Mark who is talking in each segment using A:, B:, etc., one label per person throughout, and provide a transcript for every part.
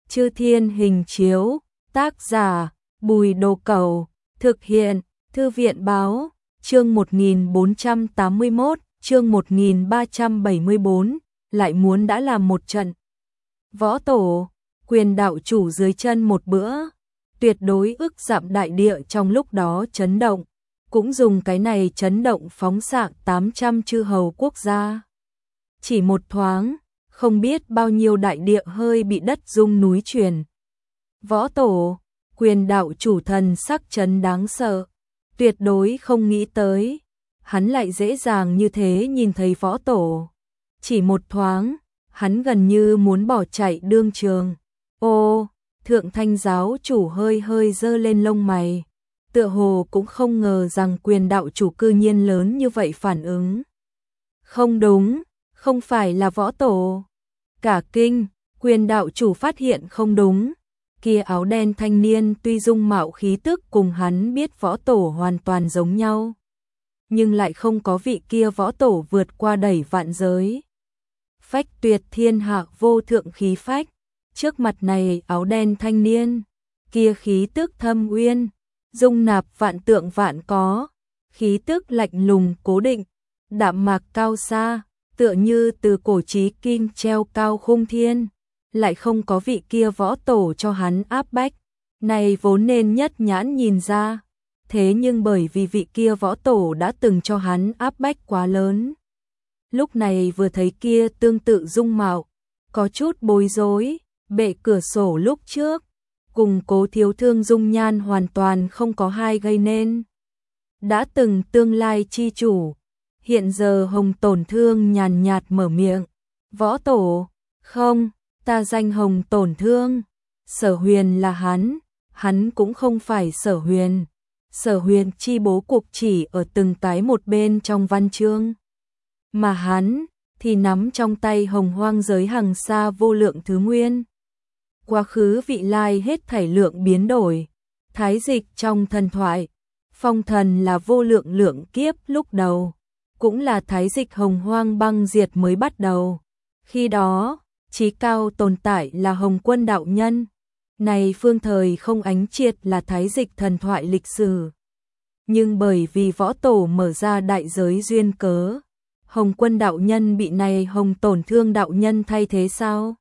A: Chư Thiên Hình Chiếu, tác giả, Bùi Đồ Cẩu, thực hiện, Thư viện Báo, chương 1481, chương 1374, lại muốn đã làm một trận. Võ tổ, quyền đạo chủ dưới chân một bữa, tuyệt đối ức dặm đại địa trong lúc đó chấn động, cũng dùng cái này chấn động phóng xạ 800 chư hầu quốc gia. Chỉ một thoáng, không biết bao nhiêu đại địa hơi bị đất rung núi chuyển. Võ tổ, quyền đạo chủ thần sắc chấn đáng sợ, tuyệt đối không nghĩ tới, hắn lại dễ dàng như thế nhìn thấy võ tổ. Chỉ một thoáng, hắn gần như muốn bỏ chạy đương trường. Ô, Thượng Thanh giáo chủ hơi hơi giơ lên lông mày, tựa hồ cũng không ngờ rằng quyền đạo chủ cư nhiên lớn như vậy phản ứng. Không đúng, không phải là võ tổ. Cả kinh, quyền đạo chủ phát hiện không đúng. Kia áo đen thanh niên tuy dung mạo khí tức cùng hắn biết võ tổ hoàn toàn giống nhau, nhưng lại không có vị kia võ tổ vượt qua đẩy vạn giới. Phách tuyệt thiên hạ vô thượng khí phách, trước mặt này áo đen thanh niên, kia khí tức thâm uyên, dung nạp vạn tượng vạn có, khí tức lạnh lùng cố định, đạm mạc cao xa, tựa như từ cổ chí kim treo cao khung thiên, lại không có vị kia võ tổ cho hắn áp bách, này vốn nên nhất nhãn nhìn ra, thế nhưng bởi vì vị kia võ tổ đã từng cho hắn áp bách quá lớn. Lúc này vừa thấy kia tương tự dung mạo, có chút bối rối, bệ cửa sổ lúc trước, cùng Cố Thiếu Thương dung nhan hoàn toàn không có hai gây nên. Đã từng tương lai chi chủ, hiện giờ Hồng Tổn Thương nhàn nhạt mở miệng, võ tổ, không, ta danh Hồng Tổn Thương, Sở Huyền là hắn cũng không phải Sở Huyền. Sở Huyền chi bố cục chỉ ở từng cái một bên trong văn chương, mà hắn thì nắm trong tay hồng hoang giới hằng xa vô lượng thứ nguyên. Quá khứ vị lai hết thảy lượng biến đổi, thái dịch trong thần thoại, phong thần là vô lượng lượng kiếp lúc đầu, cũng là thái dịch hồng hoang băng diệt mới bắt đầu. Khi đó, chí cao tồn tại là Hồng Quân đạo nhân, này phương thời không ánh triệt là thái dịch thần thoại lịch sử. Nhưng bởi vì võ tổ mở ra đại giới duyên cớ, Hồng Quân đạo nhân bị này Hồng Tổn Thương đạo nhân thay thế sao?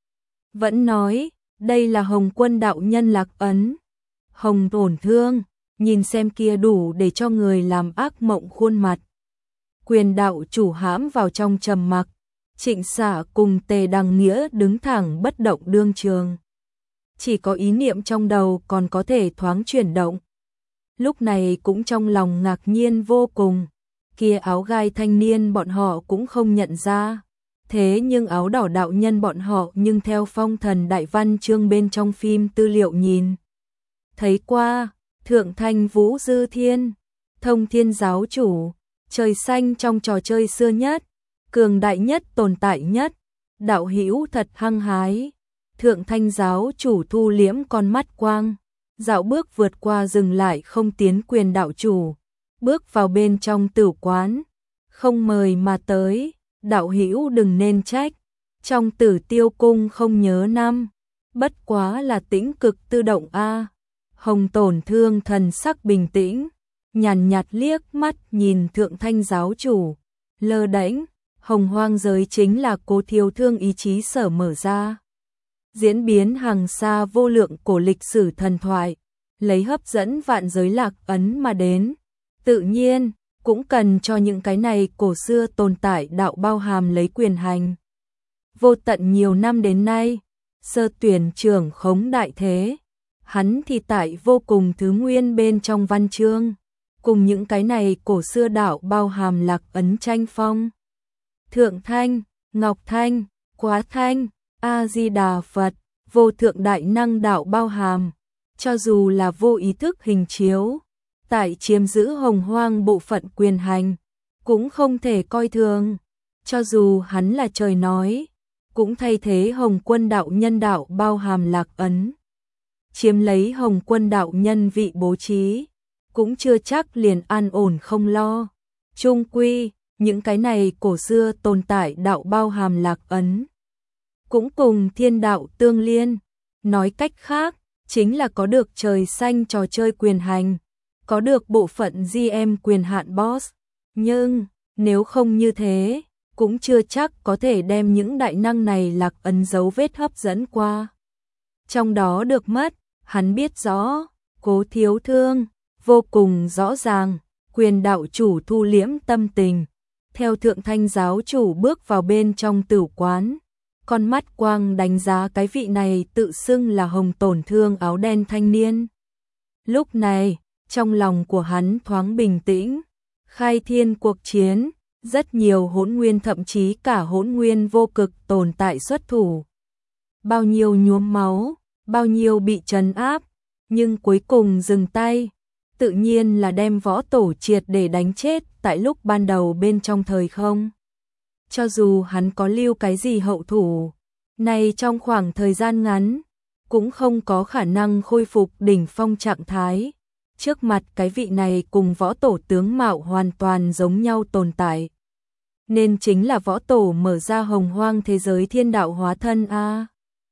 A: Vẫn nói, đây là Hồng Quân đạo nhân lạc ấn. Hồng Tổn Thương, nhìn xem kia đủ để cho người làm ác mộng khuôn mặt. Quyền đạo chủ hãm vào trong trầm mặc, Trịnh Xả cùng Tề Đằng Nghĩa đứng thẳng bất động đương trường. Chỉ có ý niệm trong đầu còn có thể thoáng chuyển động. Lúc này cũng trong lòng ngạc nhiên vô cùng, kia áo gai thanh niên bọn họ cũng không nhận ra, thế nhưng áo đỏ đạo nhân bọn họ nhưng theo phong thần đại văn chương bên trong phim tư liệu nhìn. Thấy qua, Thượng Thanh Vũ Dư Thiên, Thông Thiên giáo chủ, trời xanh trong trò chơi xưa nhất, cường đại nhất tồn tại nhất, đạo hữu thật hăng hái. Thượng Thanh giáo chủ thu liễm con mắt quang, dạo bước vượt qua dừng lại không tiến quyền đạo chủ, bước vào bên trong tử quán, không mời mà tới, đạo hữu đừng nên trách, trong Tử Tiêu cung không nhớ năm, bất quá là tĩnh cực tự động a. Hồng Tổn Thương thần sắc bình tĩnh, nhàn nhạt liếc mắt nhìn Thượng Thanh giáo chủ, lơ đễnh, hồng hoang giới chính là Cố Thiếu Thương ý chí sở mở ra. Diễn biến hàng xa vô lượng cổ lịch sử thần thoại, lấy hấp dẫn vạn giới lạc ấn mà đến. Tự nhiên, cũng cần cho những cái này cổ xưa tồn tại đạo bao hàm lấy quyền hành. Vô tận nhiều năm đến nay, sơ tuyển trưởng khống đại thế, hắn thì tại vô cùng thứ nguyên bên trong văn chương, cùng những cái này cổ xưa đạo bao hàm lạc ấn tranh phong. Thượng Thanh, Ngọc Thanh, Quá Thanh, A-di-đà Phật, vô thượng đại năng đạo bao hàm, cho dù là vô ý thức hình chiếu, tại chiếm giữ hồng hoang bộ phận quyền hành, cũng không thể coi thường, cho dù hắn là trời nói, cũng thay thế Hồng Quân đạo nhân đạo bao hàm lạc ấn. Chiếm lấy Hồng Quân đạo nhân vị bố trí, cũng chưa chắc liền an ổn không lo. Chung quy, những cái này cổ xưa tồn tại đạo bao hàm lạc ấn, cũng cùng thiên đạo tương liên, Nói cách khác, chính là có được trời xanh trò chơi quyền hành, có được bộ phận GM quyền hạn boss. Nhưng, nếu không như thế, cũng chưa chắc có thể đem những đại năng này lạc ấn dấu vết hấp dẫn qua. Trong đó được mất, hắn biết rõ, Cố Thiếu Thương, vô cùng rõ ràng, quyền đạo chủ thu liễm tâm tình. Theo Thượng Thanh giáo chủ bước vào bên trong tử quán, con mắt quang đánh giá cái vị này tự xưng là Hồng Tổn Thương áo đen thanh niên. Lúc này, trong lòng của hắn thoáng bình tĩnh, khai thiên cuộc chiến, rất nhiều hỗn nguyên thậm chí cả hỗn nguyên vô cực tồn tại xuất thủ. Bao nhiêu nhuốm máu, bao nhiêu bị trấn áp, nhưng cuối cùng dừng tay, tự nhiên là đem võ tổ triệt để đánh chết tại lúc ban đầu bên trong thời không. Cho dù hắn có lưu cái gì hậu thủ, này trong khoảng thời gian ngắn, cũng không có khả năng khôi phục đỉnh phong trạng thái. Trước mặt cái vị này cùng võ tổ tướng mạo hoàn toàn giống nhau tồn tại. Nên chính là võ tổ mở ra hồng hoang thế giới thiên đạo hóa thân a.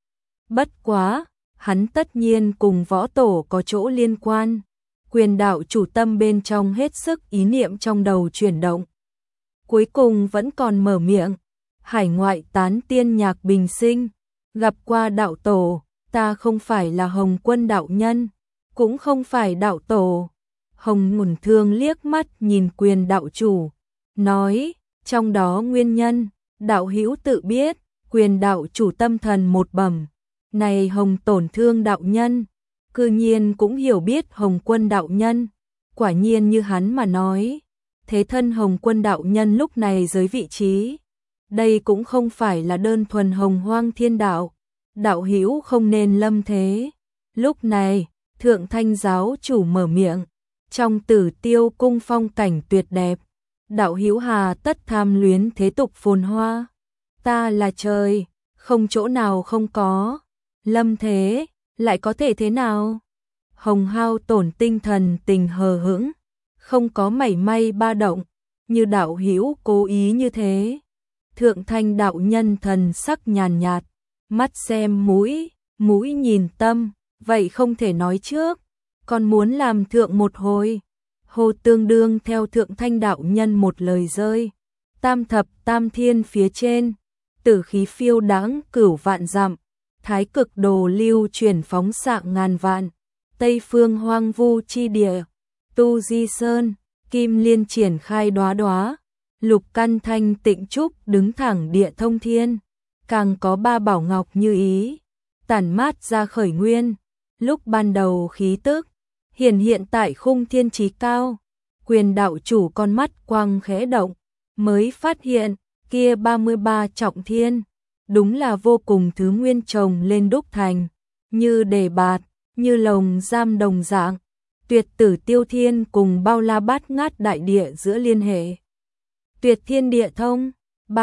A: Bất quá, hắn tất nhiên cùng võ tổ có chỗ liên quan. Quyền đạo chủ tâm bên trong hết sức ý niệm trong đầu chuyển động. Cuối cùng vẫn còn mở miệng, hải ngoại tán tiên Nhạc Bình Sinh, gặp qua đạo tổ, ta không phải là Hồng Quân đạo nhân, cũng không phải đạo tổ. Hồng Ngùn Thương liếc mắt nhìn quyền đạo chủ, nói, trong đó nguyên nhân, đạo hữu tự biết. Quyền đạo chủ tâm thần một bẩm, này Hồng Tổn Thương đạo nhân, cư nhiên cũng hiểu biết Hồng Quân đạo nhân, quả nhiên như hắn mà nói. Thế thân Hồng Quân đạo nhân lúc này dưới vị trí, đây cũng không phải là đơn thuần hồng hoang thiên đạo, đạo hữu không nên lâm thế. Lúc này, Thượng Thanh giáo chủ mở miệng, trong Tử Tiêu cung phong cảnh tuyệt đẹp, đạo hữu hà tất tham luyến thế tục phồn hoa, ta là trời, không chỗ nào không có, lâm thế, lại có thể thế nào? Hồng hao tổn tinh thần tình hờ hững, không có mảy may ba động, như đạo hữu cố ý như thế. Thượng Thanh đạo nhân thần sắc nhàn nhạt, mắt xem mũi, mũi nhìn tâm, vậy không thể nói trước, còn muốn làm thượng một hồi. Hồ tương đương theo Thượng Thanh đạo nhân một lời rơi, tam thập tam thiên phía trên, tử khí phiêu đãng cửu vạn dặm, thái cực đồ lưu chuyển phóng xạ ngàn vạn, tây phương hoang vu chi địa, tu di sơn, kim liên triển khai đóa đóa, lục căn thanh tịnh trúc đứng thẳng địa thông thiên, càng có ba bảo ngọc như ý, tản mát ra khởi nguyên, lúc ban đầu khí tức, hiện tại khung thiên trí cao. Quyền đạo chủ con mắt quang khẽ động, mới phát hiện, kia 33 trọng thiên, đúng là vô cùng thứ nguyên chồng lên đúc thành, như đề bạt, như lồng giam đồng dạng, tuyệt tử tiêu thiên cùng bao la bát ngát đại địa giữa liên hệ. Tuyệt thiên địa thông,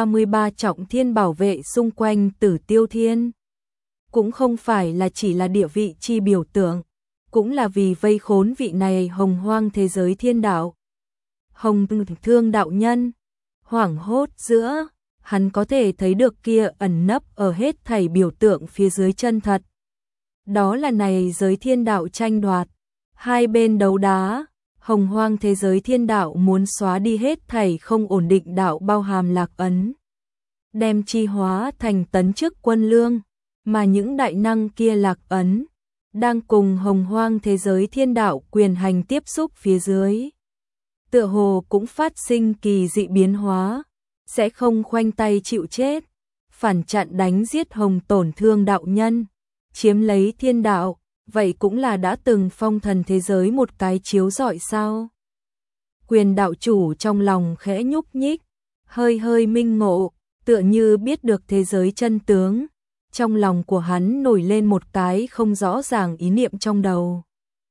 A: 33 trọng thiên bảo vệ xung quanh tử tiêu thiên. Cũng không phải là chỉ là địa vị chi biểu tượng, cũng là vì vây khốn vị này hồng hoang thế giới thiên đạo. Hồng Thương đạo nhân, hoảng hốt giữa, hắn có thể thấy được kia ẩn nấp ở hết thảy biểu tượng phía dưới chân thật. Đó là này giới thiên đạo tranh đoạt, hai bên đấu đá, hồng hoang thế giới thiên đạo muốn xóa đi hết thảy không ổn định đạo bao hàm lạc ấn, đem chi hóa thành tấn chức quân lương, mà những đại năng kia lạc ấn, đang cùng hồng hoang thế giới thiên đạo quyền hành tiếp xúc phía dưới. Tựa hồ cũng phát sinh kỳ dị biến hóa, sẽ không khoanh tay chịu chết, phản chặn đánh giết Hồng Tổn Thương đạo nhân, chiếm lấy thiên đạo, vậy cũng là đã từng phong thần thế giới một cái chiếu rọi sao. Quyền đạo chủ trong lòng khẽ nhúc nhích, hơi hơi minh ngộ, tựa như biết được thế giới chân tướng, trong lòng của hắn nổi lên một cái không rõ ràng ý niệm trong đầu.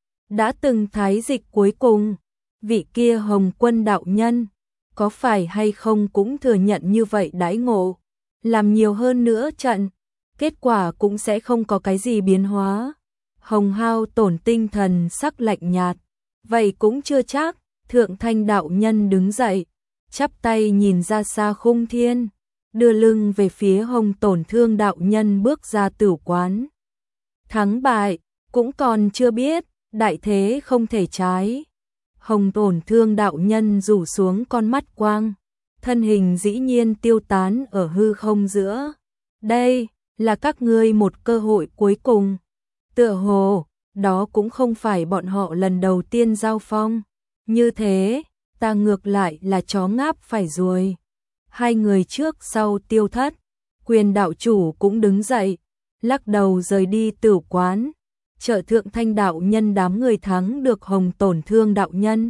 A: Đã từng thái dịch cuối cùng, vị kia Hồng Quân đạo nhân, có phải hay không cũng thừa nhận như vậy đãi ngộ, làm nhiều hơn nữa trận, kết quả cũng sẽ không có cái gì biến hóa. Hồng hao tổn tinh thần sắc lạnh nhạt, vậy cũng chưa chắc. Thượng Thanh đạo nhân đứng dậy, chắp tay nhìn ra xa khung thiên, đưa lưng về phía Hồng Tổn Thương đạo nhân bước ra tử quán. Thắng bại, cũng còn chưa biết, đại thế không thể trái. Hồng Tổn Thương đạo nhân rủ xuống con mắt quang, thân hình dĩ nhiên tiêu tán ở hư không giữa. Đây là các ngươi một cơ hội cuối cùng. Tựa hồ, đó cũng không phải bọn họ lần đầu tiên giao phong. Như thế, ta ngược lại là chó ngáp phải ruồi. Hai người trước sau tiêu thất, Quyền đạo chủ cũng đứng dậy, lắc đầu rời đi tửu quán. Trợ Thượng Thanh đạo nhân đám người thắng được Hồng Tổn Thương đạo nhân.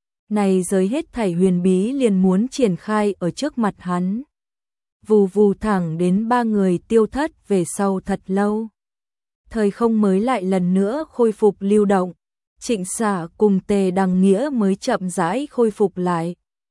A: Này giới hết thảy huyền bí liền muốn triển khai ở trước mặt hắn. Vù vù thẳng đến ba người tiêu thất về sau thật lâu. Thời không mới lại lần nữa khôi phục lưu động. Trịnh Xả cùng Tề Đằng Nghĩa mới chậm rãi khôi phục lại.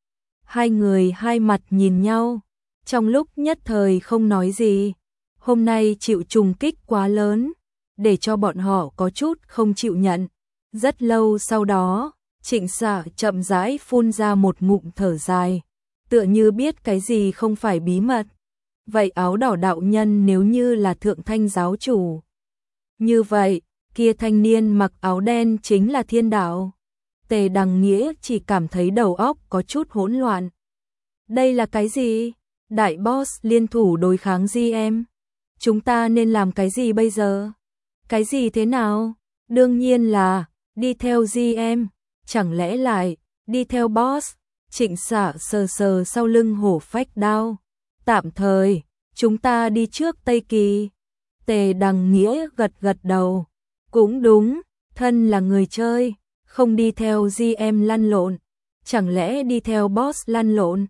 A: Hai người hai mặt nhìn nhau, trong lúc nhất thời không nói gì. Hôm nay chịu trùng kích quá lớn, để cho bọn họ có chút không chịu nhận. Rất lâu sau đó, Trịnh Xả chậm rãi phun ra một ngụm thở dài, tựa như biết cái gì không phải bí mật. Vậy áo đỏ đạo nhân nếu như là Thượng Thanh giáo chủ, như vậy, kia thanh niên mặc áo đen chính là Thiên Đạo. Tề Đằng Nghĩa chỉ cảm thấy đầu óc có chút hỗn loạn. Đây là cái gì? Đại boss liên thủ đối kháng GM. Chúng ta nên làm cái gì bây giờ? Cái gì thế nào? Đương nhiên là đi theo GM, chẳng lẽ lại đi theo boss? Trịnh Xả sờ sờ sau lưng hổ phách đao. Tạm thời, chúng ta đi trước Tây Kỳ. Tề Đằng Nghĩa gật gật đầu. Cũng đúng, thân là người chơi, không đi theo GM lăn lộn, chẳng lẽ đi theo boss lăn lộn?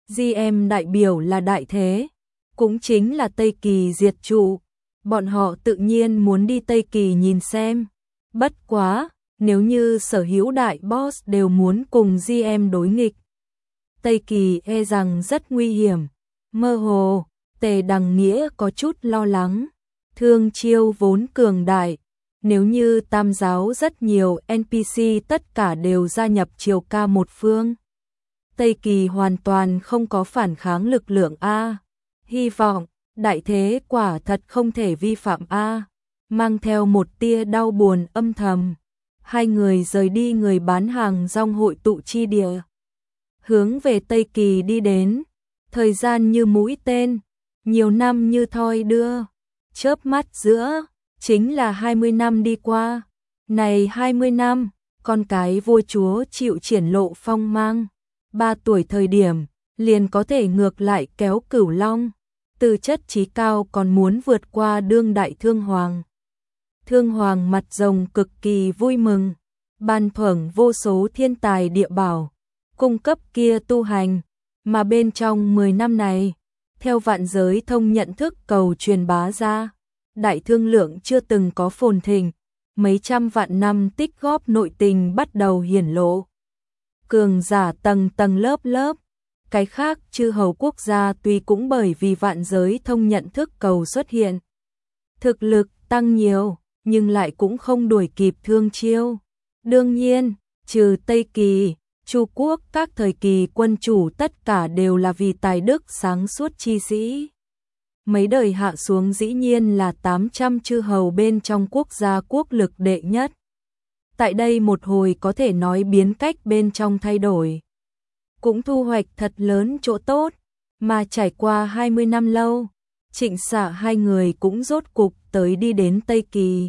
A: GM đại biểu là đại thế, cũng chính là Tây Kỳ diệt trụ. Bọn họ tự nhiên muốn đi Tây Kỳ nhìn xem. Bất quá, nếu như sở hữu đại boss đều muốn cùng GM đối nghịch, Tây Kỳ e rằng rất nguy hiểm. Mơ hồ, Tề Đằng Nghĩa có chút lo lắng. Thương Chiêu vốn cường đại, nếu như Tam giáo rất nhiều NPC tất cả đều gia nhập Triều Ca một phương, Tây Kỳ hoàn toàn không có phản kháng lực lượng A. Hy vọng, đại thế quả thật không thể vi phạm A. Mang theo một tia đau buồn âm thầm, hai người rời đi người bán hàng rong hội tụ chi địa, hướng về Tây Kỳ đi đến. Thời gian như mũi tên, nhiều năm như thoi đưa, chớp mắt giữa, chính là 20 năm đi qua. Này 20 năm, con cái vua chúa chịu triển lộ phong mang. 3 tuổi thời điểm, liền có thể ngược lại kéo Cửu Long. Tư chất trí cao còn muốn vượt qua đương đại Thương Hoàng. Thương Hoàng mặt rồng cực kỳ vui mừng, ban thưởng vô số thiên tài địa bảo, cung cấp kia tu hành. Mà bên trong 10 năm này, theo vạn giới thông nhận thức cầu truyền bá ra, đại thương lượng chưa từng có phồn thịnh, mấy trăm vạn năm tích góp nội tình bắt đầu hiển lộ. Cường giả tầng tầng lớp lớp, cái khác chư hầu quốc gia tuy cũng bởi vì vạn giới thông nhận thức cầu xuất hiện, thực lực tăng nhiều, nhưng lại cũng không đuổi kịp Thương Chiêu. Đương nhiên, trừ Tây Kỳ, Chu quốc các thời kỳ quân chủ tất cả đều là vì tài đức sáng suốt chi sĩ. Mấy đời hạ xuống dĩ nhiên là 800 chư hầu bên trong quốc gia quốc lực đệ nhất. Tại đây một hồi có thể nói biến cách bên trong thay đổi, cũng thu hoạch thật lớn chỗ tốt, mà trải qua 20 năm lâu, Trịnh Xả hai người cũng rốt cục tới đi đến Tây Kỳ.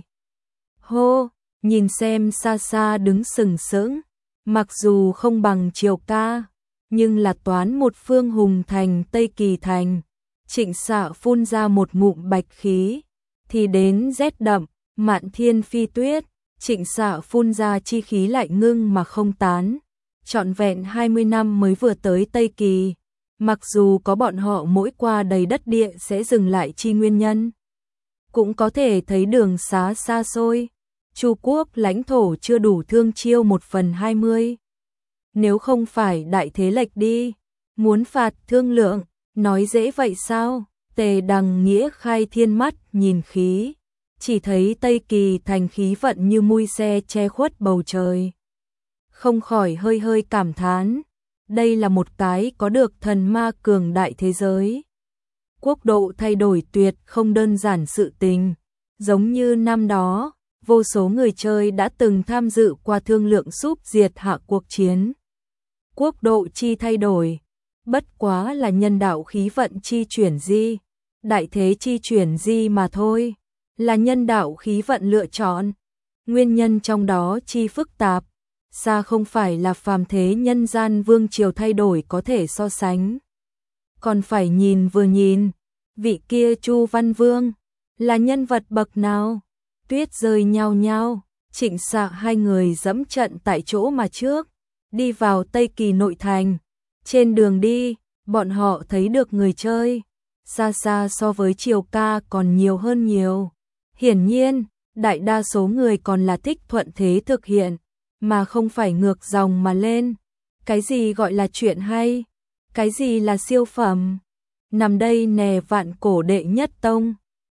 A: Hô, nhìn xem xa xa đứng sừng sững, mặc dù không bằng Triều Ca, nhưng là toán một phương hùng thành Tây Kỳ thành. Trịnh Xả phun ra một ngụm bạch khí, thì đến rét đậm, mạn thiên phi tuyết. Trịnh Xả phun ra chi khí lại ngưng mà không tán. Trọn vẹn 20 năm mới vừa tới Tây Kỳ, mặc dù có bọn họ mỗi qua đầy đất địa sẽ dừng lại chi nguyên nhân, cũng có thể thấy đường xá xa xôi. Chu quốc lãnh thổ chưa đủ Thương Chiêu 1/20. Nếu không phải đại thế lệch đi, muốn phạt thương lượng, nói dễ vậy sao? Tề Đằng Nghĩa khai thiên mắt nhìn khí, chỉ thấy Tây Kỳ thành khí vận như mui xe che khuất bầu trời. Không khỏi hơi hơi cảm thán, đây là một cái có được thần ma cường đại thế giới. Quốc độ thay đổi tuyệt không đơn giản sự tình, Giống như năm đó, vô số người chơi đã từng tham dự qua thương lượng giúp diệt hạ cuộc chiến. Quốc độ chi thay đổi, bất quá là nhân đạo khí vận chi chuyển di, đại thế chi chuyển di mà thôi, là nhân đạo khí vận lựa chọn. Nguyên nhân trong đó chi phức tạp, xa không phải là phàm thế nhân gian vương triều thay đổi có thể so sánh. Còn phải nhìn vừa nhìn, vị kia Chu Văn Vương, là nhân vật bậc nào? Tuyết rơi nhao nhao, Trịnh Sạ hai người dẫm trận tại chỗ mà trước, đi vào Tây Kỳ nội thành. Trên đường đi, bọn họ thấy được người chơi, xa xa so với Triều Ca còn nhiều hơn nhiều. Hiển nhiên, đại đa số người còn là thích thuận thế thực hiện, mà không phải ngược dòng mà lên. Cái gì gọi là chuyện hay? Cái gì là siêu phẩm? Nằm đây nè vạn cổ đệ nhất tông.